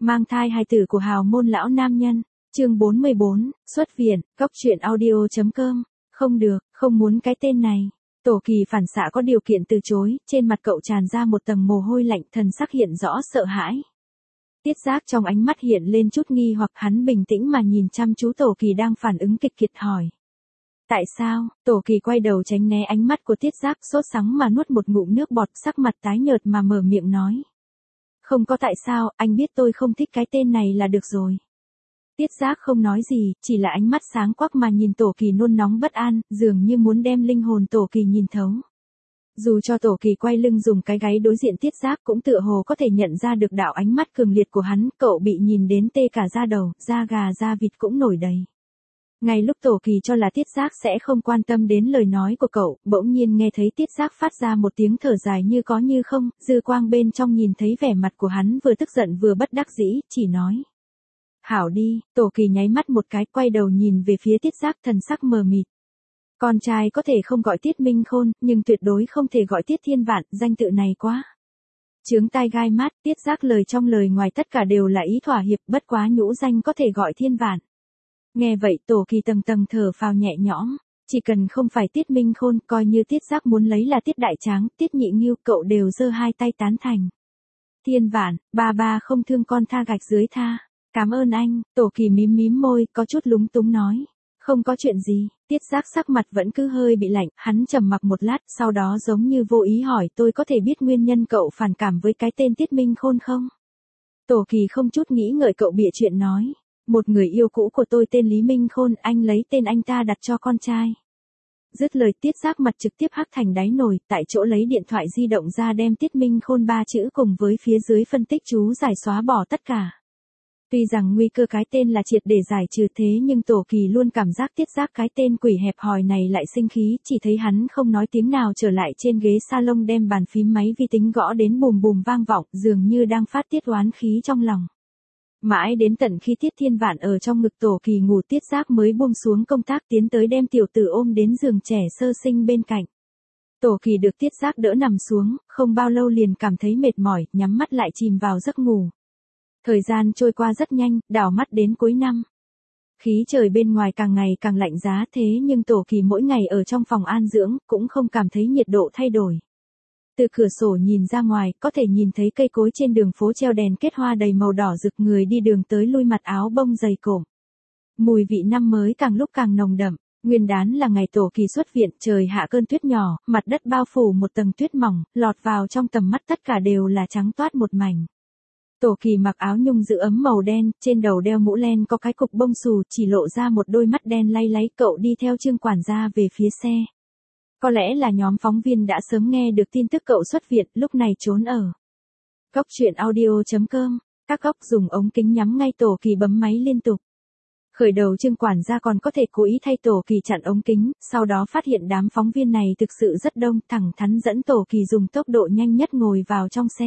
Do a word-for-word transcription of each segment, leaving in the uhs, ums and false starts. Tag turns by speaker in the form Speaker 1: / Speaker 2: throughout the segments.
Speaker 1: Mang thai hài tử của hào môn lão nam nhân. Chương bốn mươi bốn, xuất viện, góc truyện audio chấm com. Không được, không muốn cái tên này. Tổ Kỳ phản xạ có điều kiện từ chối, trên mặt cậu tràn ra một tầng mồ hôi lạnh, thần sắc hiện rõ sợ hãi. Tiết Giác trong ánh mắt hiện lên chút nghi hoặc, hắn bình tĩnh mà nhìn chăm chú Tổ Kỳ đang phản ứng kịch liệt hỏi. Tại sao? Tổ Kỳ quay đầu tránh né ánh mắt của Tiết Giác, sốt sắng mà nuốt một ngụm nước bọt, sắc mặt tái nhợt mà mở miệng nói. Không có tại sao, anh biết tôi không thích cái tên này là được rồi. Tiết Giác không nói gì, chỉ là ánh mắt sáng quắc mà nhìn Tổ Kỳ nôn nóng bất an, dường như muốn đem linh hồn Tổ Kỳ nhìn thấu. Dù cho Tổ Kỳ quay lưng dùng cái gáy đối diện Tiết Giác cũng tựa hồ có thể nhận ra được đạo ánh mắt cường liệt của hắn, cậu bị nhìn đến tê cả da đầu, da gà da vịt cũng nổi đầy. Ngay lúc Tổ Kỳ cho là Tiết Giác sẽ không quan tâm đến lời nói của cậu, bỗng nhiên nghe thấy Tiết Giác phát ra một tiếng thở dài như có như không, dư quang bên trong nhìn thấy vẻ mặt của hắn vừa tức giận vừa bất đắc dĩ, chỉ nói. Hảo đi, Tổ Kỳ nháy mắt một cái, quay đầu nhìn về phía Tiết Giác, thần sắc mờ mịt. Con trai có thể không gọi Tiết Minh Khôn, nhưng tuyệt đối không thể gọi Tiết Thiên Vạn, danh tự này quá. Chướng tai gai mắt, Tiết Giác lời trong lời ngoài tất cả đều là ý thỏa hiệp, bất quá nhũ danh có thể gọi Thiên Vạn. Nghe vậy Tổ Kỳ tầng tầng thở phào nhẹ nhõm, chỉ cần không phải Tiết Minh Khôn, coi như Tiết Giác muốn lấy là Tiết Đại Tráng, Tiết Nhị Nghiêu, cậu đều giơ hai tay tán thành. Thiên Vạn, ba ba không thương con tha gạch dưới tha. Cảm ơn anh, Tổ Kỳ mím mím môi, có chút lúng túng nói. Không có chuyện gì, Tiết Giác sắc mặt vẫn cứ hơi bị lạnh, hắn trầm mặc một lát, sau đó giống như vô ý hỏi tôi có thể biết nguyên nhân cậu phản cảm với cái tên Tiết Minh Khôn không? Tổ Kỳ không chút nghĩ ngợi cậu bịa chuyện nói. Một người yêu cũ của tôi tên Lý Minh Khôn, anh lấy tên anh ta đặt cho con trai. Dứt lời Tiết Giác mặt trực tiếp hắc thành đáy nồi, tại chỗ lấy điện thoại di động ra đem Tiết Minh Khôn ba chữ cùng với phía dưới phân tích chú giải xóa bỏ tất cả. Tuy rằng nguy cơ cái tên là triệt để giải trừ thế nhưng Tổ Kỳ luôn cảm giác Tiết Giác cái tên quỷ hẹp hòi này lại sinh khí, chỉ thấy hắn không nói tiếng nào trở lại trên ghế salon đem bàn phím máy vi tính gõ đến bùm bùm vang vọng, dường như đang phát tiết oán khí trong lòng. Mãi đến tận khi Tiết Thiên Vạn ở trong ngực Tổ Kỳ ngủ, Tiết Giác mới buông xuống công tác tiến tới đem tiểu tử ôm đến giường trẻ sơ sinh bên cạnh. Tổ Kỳ được Tiết Giác đỡ nằm xuống, không bao lâu liền cảm thấy mệt mỏi, nhắm mắt lại chìm vào giấc ngủ. Thời gian trôi qua rất nhanh, đảo mắt đến cuối năm. Khí trời bên ngoài càng ngày càng lạnh giá thế nhưng Tổ Kỳ mỗi ngày ở trong phòng an dưỡng, cũng không cảm thấy nhiệt độ thay đổi. Từ cửa sổ nhìn ra ngoài, có thể nhìn thấy cây cối trên đường phố treo đèn kết hoa đầy màu đỏ rực, người đi đường tới lui mặc áo bông dày cộm. Mùi vị năm mới càng lúc càng nồng đậm. Nguyên đán là ngày Tổ Kỳ xuất viện, trời hạ cơn tuyết nhỏ, mặt đất bao phủ một tầng tuyết mỏng, lọt vào trong tầm mắt tất cả đều là trắng toát một mảnh. Tổ Kỳ mặc áo nhung giữ ấm màu đen, trên đầu đeo mũ len có cái cục bông xù, chỉ lộ ra một đôi mắt đen lay láy, cậu đi theo Trương quản gia về phía xe. Có lẽ là nhóm phóng viên đã sớm nghe được tin tức cậu xuất viện, lúc này trốn ở góc truyện audio chấm com, các góc dùng ống kính nhắm ngay Tổ Kỳ bấm máy liên tục. Khởi đầu Trương quản gia còn có thể cố ý thay Tổ Kỳ chặn ống kính, sau đó phát hiện đám phóng viên này thực sự rất đông, thẳng thắn dẫn Tổ Kỳ dùng tốc độ nhanh nhất ngồi vào trong xe.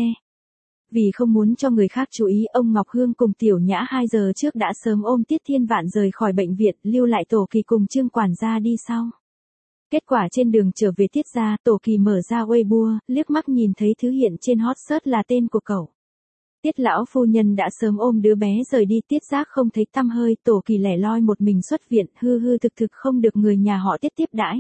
Speaker 1: Vì không muốn cho người khác chú ý, ông Ngọc Hương cùng Tiểu Nhã hai giờ trước đã sớm ôm Tiết Thiên Vạn rời khỏi bệnh viện, lưu lại Tổ Kỳ cùng Trương quản gia đi sau. Kết quả trên đường trở về Tiết gia, Tổ Kỳ mở ra Weibo, liếc mắt nhìn thấy thứ hiện trên hot search là tên của cậu. Tiết lão phu nhân đã sớm ôm đứa bé rời đi, Tiết Giác không thấy tăm hơi, Tổ Kỳ lẻ loi một mình xuất viện, hư hư thực thực không được người nhà họ Tiết tiếp đãi.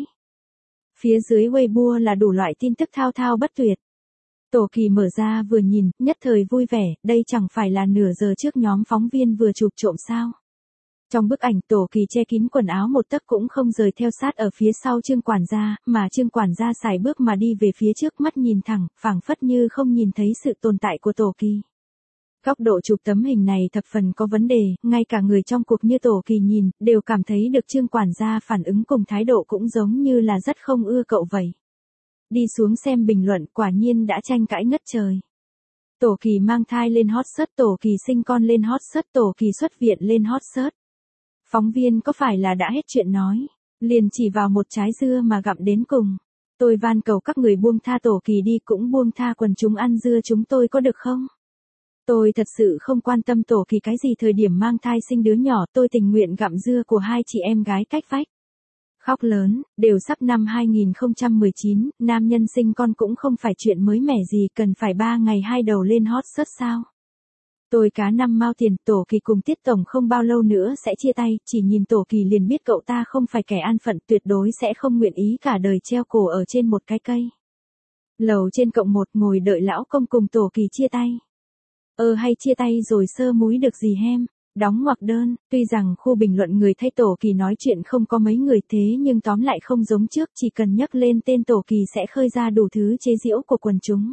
Speaker 1: Phía dưới Weibo là đủ loại tin tức thao thao bất tuyệt. Tổ Kỳ mở ra vừa nhìn, nhất thời vui vẻ, đây chẳng phải là nửa giờ trước nhóm phóng viên vừa chụp trộm sao. Trong bức ảnh Tổ Kỳ che kín quần áo một tấc cũng không rời theo sát ở phía sau Trương quản gia, mà Trương quản gia sải bước mà đi về phía trước, mắt nhìn thẳng, phảng phất như không nhìn thấy sự tồn tại của Tổ Kỳ. Góc độ chụp tấm hình này thập phần có vấn đề, ngay cả người trong cuộc như Tổ Kỳ nhìn, đều cảm thấy được Trương quản gia phản ứng cùng thái độ cũng giống như là rất không ưa cậu vậy. Đi xuống xem bình luận, quả nhiên đã tranh cãi ngất trời. Tổ Kỳ mang thai lên hot search, Tổ Kỳ sinh con lên hot search, Tổ Kỳ xuất viện lên hot search. Phóng viên có phải là đã hết chuyện nói, liền chỉ vào một trái dưa mà gặm đến cùng. Tôi van cầu các người buông tha Tổ Kỳ đi, cũng buông tha quần chúng ăn dưa chúng tôi có được không? Tôi thật sự không quan tâm Tổ Kỳ cái gì thời điểm mang thai sinh đứa nhỏ, tôi tình nguyện gặm dưa của hai chị em gái cách vách. Khóc lớn, đều sắp năm hai không một chín, nam nhân sinh con cũng không phải chuyện mới mẻ gì, cần phải ba ngày hai đầu lên hot search sao? Tôi cá năm mao tiền, Tổ Kỳ cùng Tiết Tổng không bao lâu nữa sẽ chia tay, chỉ nhìn Tổ Kỳ liền biết cậu ta không phải kẻ an phận, tuyệt đối sẽ không nguyện ý cả đời treo cổ ở trên một cái cây. Lầu trên cộng một ngồi đợi lão công cùng Tổ Kỳ chia tay. Ơ hay chia tay rồi sơ múi được gì hem, đóng ngoặc đơn, tuy rằng khu bình luận người thay Tổ Kỳ nói chuyện không có mấy người thế nhưng tóm lại không giống trước, chỉ cần nhắc lên tên Tổ Kỳ sẽ khơi ra đủ thứ chế giễu của quần chúng.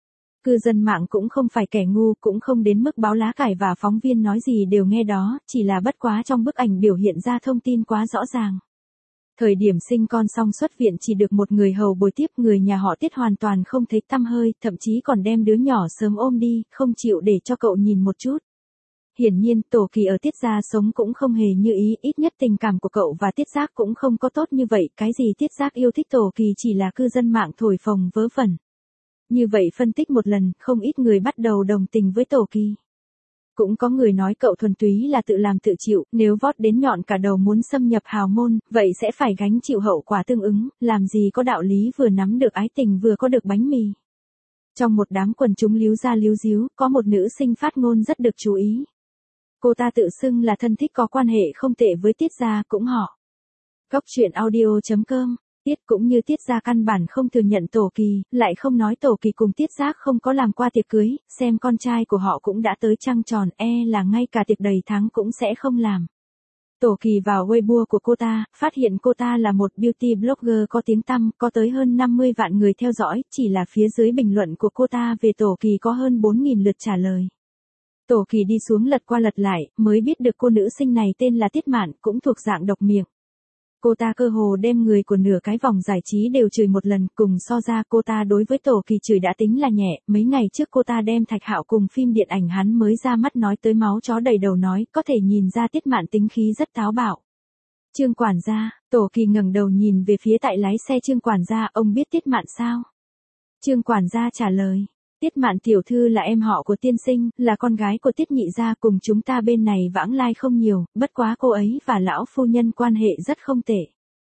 Speaker 1: Cư dân mạng cũng không phải kẻ ngu, cũng không đến mức báo lá cải và phóng viên nói gì đều nghe đó, chỉ là bất quá trong bức ảnh biểu hiện ra thông tin quá rõ ràng. Thời điểm sinh con xong xuất viện chỉ được một người hầu bồi tiếp, người nhà họ Tiết hoàn toàn không thấy tăm hơi, thậm chí còn đem đứa nhỏ sớm ôm đi, không chịu để cho cậu nhìn một chút. Hiển nhiên, Tổ Kỳ ở Tiết gia sống cũng không hề như ý, ít nhất tình cảm của cậu và Tiết Giác cũng không có tốt như vậy, cái gì Tiết Giác yêu thích Tổ Kỳ chỉ là cư dân mạng thổi phồng vớ vẩn. Như vậy phân tích một lần, không ít người bắt đầu đồng tình với Tổ Kỳ. Cũng có người nói cậu thuần túy là tự làm tự chịu, nếu vót đến nhọn cả đầu muốn xâm nhập hào môn, vậy sẽ phải gánh chịu hậu quả tương ứng, làm gì có đạo lý vừa nắm được ái tình vừa có được bánh mì. Trong một đám quần chúng líu ra líu díu, có một nữ sinh phát ngôn rất được chú ý. Cô ta tự xưng là thân thích có quan hệ không tệ với Tiết gia, cũng họ. Góc truyện audio chấm com. Tiết cũng như Tiết gia căn bản không thừa nhận Tổ Kỳ, lại không nói Tổ Kỳ cùng Tiết Giác không có làm qua tiệc cưới, xem con trai của họ cũng đã tới trăng tròn, e là ngay cả tiệc đầy tháng cũng sẽ không làm. Tổ Kỳ vào Weibo của cô ta, phát hiện cô ta là một beauty blogger có tiếng tăm, có tới hơn năm mươi vạn người theo dõi, chỉ là phía dưới bình luận của cô ta về Tổ Kỳ có hơn bốn nghìn lượt trả lời. Tổ Kỳ đi xuống lật qua lật lại, mới biết được cô nữ sinh này tên là Tiết Mạn, cũng thuộc dạng độc miệng. Cô ta cơ hồ đem người của nửa cái vòng giải trí đều chửi một lần, cùng so ra cô ta đối với Tổ Kỳ chửi đã tính là nhẹ, mấy ngày trước cô ta đem Thạch Hạo cùng phim điện ảnh hắn mới ra mắt nói tới máu chó đầy đầu nói, có thể nhìn ra Tiết Mạn tính khí rất táo bạo. Trương quản gia, Tổ Kỳ ngẩng đầu nhìn về phía tại lái xe Trương quản gia, ông biết Tiết Mạn sao? Trương quản gia trả lời. Tiết Mạn tiểu thư là em họ của tiên sinh, là con gái của Tiết nhị gia, cùng chúng ta bên này vãng lai không nhiều, bất quá cô ấy và lão phu nhân quan hệ rất không tệ.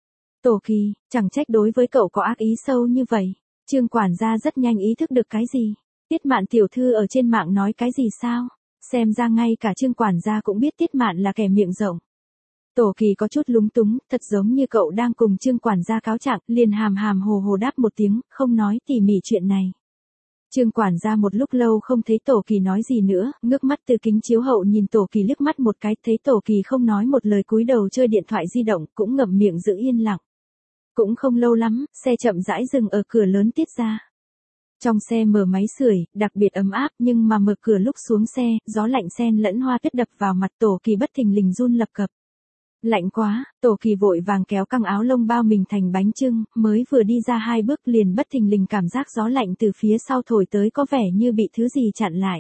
Speaker 1: Tổ Kỳ, chẳng trách đối với cậu có ác ý sâu như vậy. Trương quản gia rất nhanh ý thức được cái gì. Tiết Mạn tiểu thư ở trên mạng nói cái gì sao? Xem ra ngay cả Trương quản gia cũng biết Tiết Mạn là kẻ miệng rộng. Tổ Kỳ có chút lúng túng, thật giống như cậu đang cùng Trương quản gia cáo trạng, liền hàm hàm hồ hồ đáp một tiếng, không nói tỉ mỉ chuyện này. Trương quản gia một lúc lâu không thấy Tổ Kỳ nói gì nữa, ngước mắt từ kính chiếu hậu nhìn Tổ Kỳ liếc mắt một cái, thấy Tổ Kỳ không nói một lời cúi đầu chơi điện thoại di động, cũng ngậm miệng giữ yên lặng. Cũng không lâu lắm, xe chậm rãi dừng ở cửa lớn Tiết gia. Trong xe mở máy sưởi, đặc biệt ấm áp, nhưng mà mở cửa lúc xuống xe, gió lạnh xen lẫn hoa tuyết đập vào mặt, Tổ Kỳ bất thình lình run lập cập. Lạnh quá, Tổ Kỳ vội vàng kéo căng áo lông bao mình thành bánh chưng, mới vừa đi ra hai bước liền bất thình lình cảm giác gió lạnh từ phía sau thổi tới có vẻ như bị thứ gì chặn lại.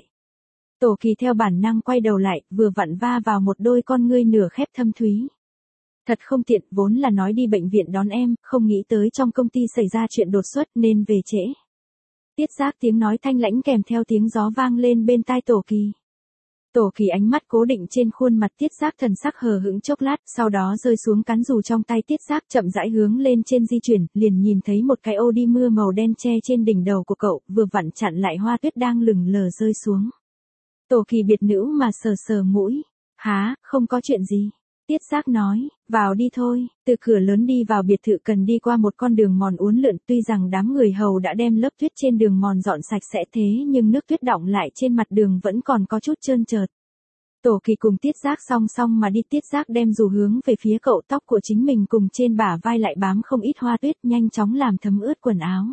Speaker 1: Tổ Kỳ theo bản năng quay đầu lại, vừa vặn va vào một đôi con ngươi nửa khép thâm thúy. Thật không tiện, vốn là nói đi bệnh viện đón em, không nghĩ tới trong công ty xảy ra chuyện đột xuất nên về trễ. Tiết Giác tiếng nói thanh lãnh kèm theo tiếng gió vang lên bên tai Tổ Kỳ. Tổ Kỳ ánh mắt cố định trên khuôn mặt Tiết Giác, thần sắc hờ hững chốc lát, sau đó rơi xuống cán dù trong tay Tiết Giác, chậm rãi hướng lên trên di chuyển, liền nhìn thấy một cái ô đi mưa màu đen che trên đỉnh đầu của cậu, vừa vặn chặn lại hoa tuyết đang lừng lờ rơi xuống. Tổ Kỳ biệt nữ mà sờ sờ mũi. Há, không có chuyện gì. Tiết Giác nói, vào đi thôi. Từ cửa lớn đi vào biệt thự cần đi qua một con đường mòn uốn lượn, tuy rằng đám người hầu đã đem lớp tuyết trên đường mòn dọn sạch sẽ thế nhưng nước tuyết đọng lại trên mặt đường vẫn còn có chút trơn trượt. Tổ Kỳ cùng Tiết Giác song song mà đi, Tiết Giác đem dù hướng về phía cậu, tóc của chính mình cùng trên bả vai lại bám không ít hoa tuyết, nhanh chóng làm thấm ướt quần áo.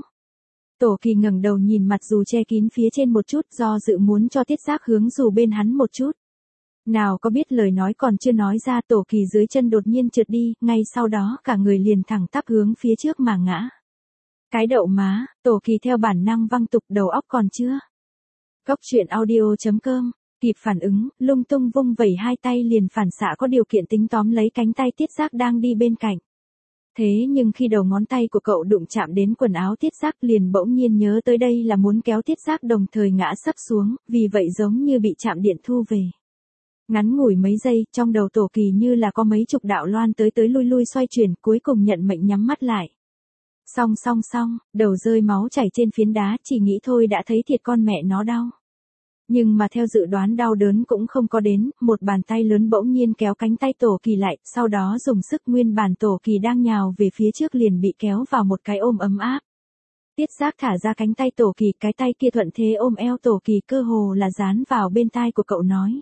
Speaker 1: Tổ Kỳ ngẩng đầu nhìn mặt dù che kín phía trên một chút, do dự muốn cho Tiết Giác hướng dù bên hắn một chút. Nào có biết lời nói còn chưa nói ra, Tổ Kỳ dưới chân đột nhiên trượt đi, ngay sau đó cả người liền thẳng tắp hướng phía trước mà ngã. Cái đậu má, Tổ Kỳ theo bản năng văng tục, đầu óc còn chưa. Góc truyện audio chấm com, kịp phản ứng, lung tung vung vẩy hai tay liền phản xạ có điều kiện tính tóm lấy cánh tay Tiết Giác đang đi bên cạnh. Thế nhưng khi đầu ngón tay của cậu đụng chạm đến quần áo Tiết Giác liền bỗng nhiên nhớ tới đây là muốn kéo Tiết Giác đồng thời ngã sấp xuống, vì vậy giống như bị chạm điện thu về. Ngắn ngủi mấy giây, trong đầu Tổ Kỳ như là có mấy chục đạo loan tới tới lui lui xoay chuyển, cuối cùng nhận mệnh nhắm mắt lại. Xong xong xong, đầu rơi máu chảy trên phiến đá, chỉ nghĩ thôi đã thấy thiệt con mẹ nó đau. Nhưng mà theo dự đoán đau đớn cũng không có đến, một bàn tay lớn bỗng nhiên kéo cánh tay Tổ Kỳ lại, sau đó dùng sức nguyên bản Tổ Kỳ đang nhào về phía trước liền bị kéo vào một cái ôm ấm áp. Tiết Giác thả ra cánh tay Tổ Kỳ, cái tay kia thuận thế ôm eo Tổ Kỳ cơ hồ là dán vào bên tai của cậu nói.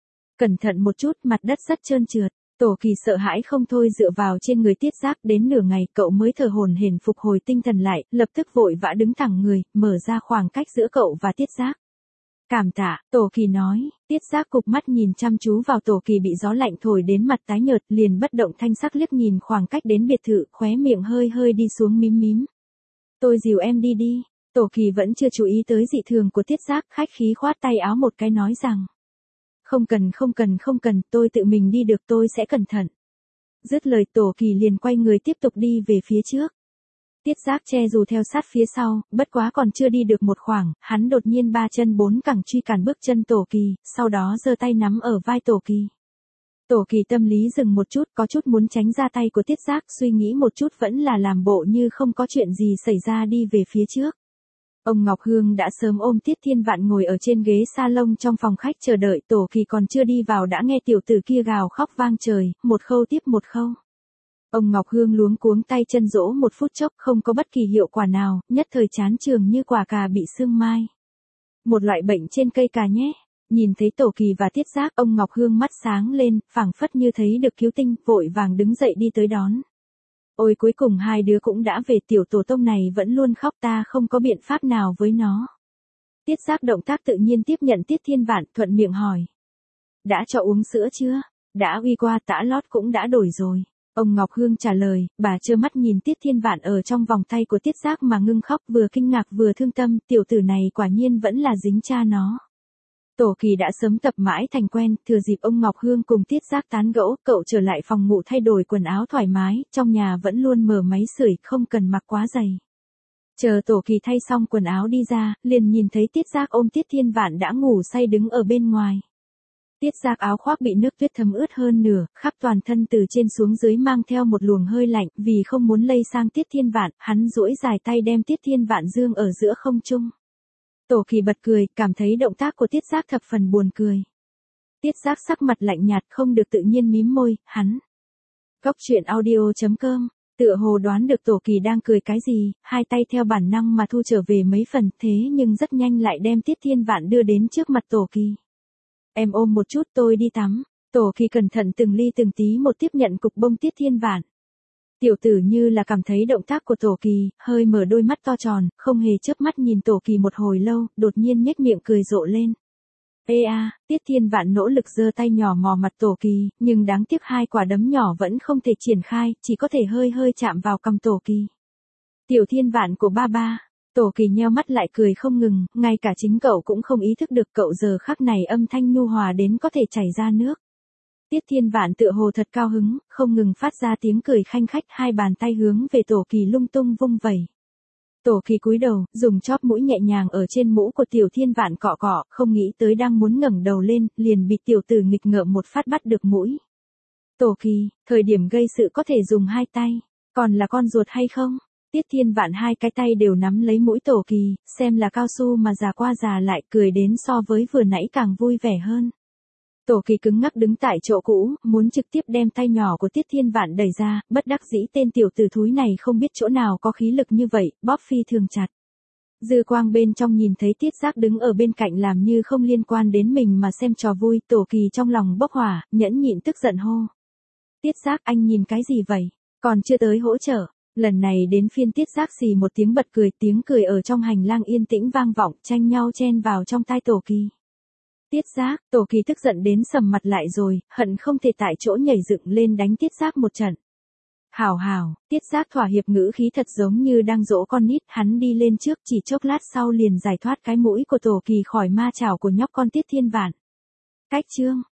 Speaker 1: Cẩn thận một chút, mặt đất rất trơn trượt. Tổ Kỳ sợ hãi không thôi dựa vào trên người Tiết Giác, đến nửa ngày cậu mới thở hổn hển phục hồi tinh thần lại, lập tức vội vã đứng thẳng người, mở ra khoảng cách giữa cậu và Tiết Giác. Cảm tạ, Tổ Kỳ nói. Tiết Giác cụp mắt nhìn chăm chú vào Tổ Kỳ bị gió lạnh thổi đến mặt tái nhợt, liền bất động thanh sắc liếc nhìn khoảng cách đến biệt thự, khóe miệng hơi hơi đi xuống mím mím. Tôi dìu em đi đi. Tổ Kỳ vẫn chưa chú ý tới dị thường của Tiết Giác, khách khí khoát tay áo một cái nói rằng. Không cần không cần không cần, tôi tự mình đi được, tôi sẽ cẩn thận. Dứt lời Tổ Kỳ liền quay người tiếp tục đi về phía trước. Tiết Giác che dù theo sát phía sau, bất quá còn chưa đi được một khoảng, hắn đột nhiên ba chân bốn cẳng truy cản bước chân Tổ Kỳ, sau đó giơ tay nắm ở vai Tổ Kỳ. Tổ Kỳ tâm lý dừng một chút, có chút muốn tránh ra tay của Tiết Giác, suy nghĩ một chút vẫn là làm bộ như không có chuyện gì xảy ra đi về phía trước. Ông Ngọc Hương đã sớm ôm Tiết Thiên Vạn ngồi ở trên ghế salon trong phòng khách chờ đợi, Tổ Kỳ còn chưa đi vào đã nghe tiểu tử kia gào khóc vang trời, một khâu tiếp một khâu. Ông Ngọc Hương luống cuống tay chân dỗ một phút chốc không có bất kỳ hiệu quả nào, nhất thời chán trường như quả cà bị sương mai. Một loại bệnh trên cây cà nhé. Nhìn thấy Tổ Kỳ và Tiết Giác, ông Ngọc Hương mắt sáng lên, phảng phất như thấy được cứu tinh, vội vàng đứng dậy đi tới đón. Ôi cuối cùng hai đứa cũng đã về, tiểu tổ tông này vẫn luôn khóc, ta không có biện pháp nào với nó. Tiết Giác động tác tự nhiên tiếp nhận Tiết Thiên Vạn, thuận miệng hỏi. Đã cho uống sữa chưa? Đã uy qua, tã lót cũng đã đổi rồi. Ông Ngọc Hương trả lời, bà trơ mắt nhìn Tiết Thiên Vạn ở trong vòng tay của Tiết Giác mà ngưng khóc, vừa kinh ngạc vừa thương tâm, tiểu tử này quả nhiên vẫn là dính cha nó. Tổ Kỳ đã sớm tập mãi thành quen, thừa dịp ông Ngọc Hương cùng Tiết Giác tán gẫu, cậu trở lại phòng ngủ thay đổi quần áo thoải mái, trong nhà vẫn luôn mở máy sưởi, không cần mặc quá dày. Chờ Tổ Kỳ thay xong quần áo đi ra, liền nhìn thấy Tiết Giác ôm Tiết Thiên Vạn đã ngủ say đứng ở bên ngoài. Tiết Giác áo khoác bị nước tuyết thấm ướt hơn nửa, khắp toàn thân từ trên xuống dưới mang theo một luồng hơi lạnh, vì không muốn lây sang Tiết Thiên Vạn, hắn duỗi dài tay đem Tiết Thiên Vạn dương ở giữa không trung. Tổ Kỳ bật cười, cảm thấy động tác của Tiết Giác thập phần buồn cười. Tiết Giác sắc mặt lạnh nhạt không được tự nhiên mím môi, hắn. Cóc truyện audio chấm com, tựa hồ đoán được Tổ Kỳ đang cười cái gì, hai tay theo bản năng mà thu trở về mấy phần, thế nhưng rất nhanh lại đem Tiết Thiên Vạn đưa đến trước mặt Tổ Kỳ. Em ôm một chút, tôi đi tắm. Tổ Kỳ cẩn thận từng ly từng tí một tiếp nhận cục bông Tiết Thiên Vạn. Tiểu tử như là cảm thấy động tác của Tổ Kỳ, hơi mở đôi mắt to tròn, không hề chớp mắt nhìn Tổ Kỳ một hồi lâu, đột nhiên nhếch miệng cười rộ lên. Ê a, Tiết Thiên Vạn nỗ lực giơ tay nhỏ mò mặt Tổ Kỳ, nhưng đáng tiếc hai quả đấm nhỏ vẫn không thể triển khai, chỉ có thể hơi hơi chạm vào cằm Tổ Kỳ. Tiểu Thiên Vạn của ba ba. Tổ Kỳ nheo mắt lại cười không ngừng, ngay cả chính cậu cũng không ý thức được cậu giờ khắc này âm thanh nhu hòa đến có thể chảy ra nước. Tiết Thiên Vạn tựa hồ thật cao hứng, không ngừng phát ra tiếng cười khanh khách, hai bàn tay hướng về Tổ Kỳ lung tung vung vẩy. Tổ Kỳ cúi đầu, dùng chóp mũi nhẹ nhàng ở trên mũ của Tiểu Thiên Vạn cọ cọ, không nghĩ tới đang muốn ngẩng đầu lên, liền bị tiểu tử nghịch ngợm một phát bắt được mũi. Tổ Kỳ, thời điểm gây sự có thể dùng hai tay, còn là con ruột hay không? Tiết Thiên Vạn hai cái tay đều nắm lấy mũi Tổ Kỳ, xem là cao su mà già qua già lại, cười đến so với vừa nãy càng vui vẻ hơn. Tổ Kỳ cứng ngắc đứng tại chỗ cũ, muốn trực tiếp đem tay nhỏ của Tiết Thiên Vạn đẩy ra, bất đắc dĩ tên tiểu tử thúi này không biết chỗ nào có khí lực như vậy, bóp phi thường chặt. Dư quang bên trong nhìn thấy Tiết Giác đứng ở bên cạnh làm như không liên quan đến mình mà xem trò vui, Tổ Kỳ trong lòng bốc hỏa, nhẫn nhịn tức giận hô. Tiết Giác, anh nhìn cái gì vậy? Còn chưa tới hỗ trợ. Lần này đến phiên Tiết Giác xì một tiếng bật cười, tiếng cười ở trong hành lang yên tĩnh vang vọng, tranh nhau chen vào trong tai Tổ Kỳ. Tiết Giác, Tổ Kỳ tức giận đến sầm mặt lại rồi, hận không thể tại chỗ nhảy dựng lên đánh Tiết Giác một trận. Hảo hảo, Tiết Giác thỏa hiệp ngữ khí thật giống như đang dỗ con nít, hắn đi lên trước chỉ chốc lát sau liền giải thoát cái mũi của Tổ Kỳ khỏi ma chảo của nhóc con Tiết Thiên Vạn. Cách chương.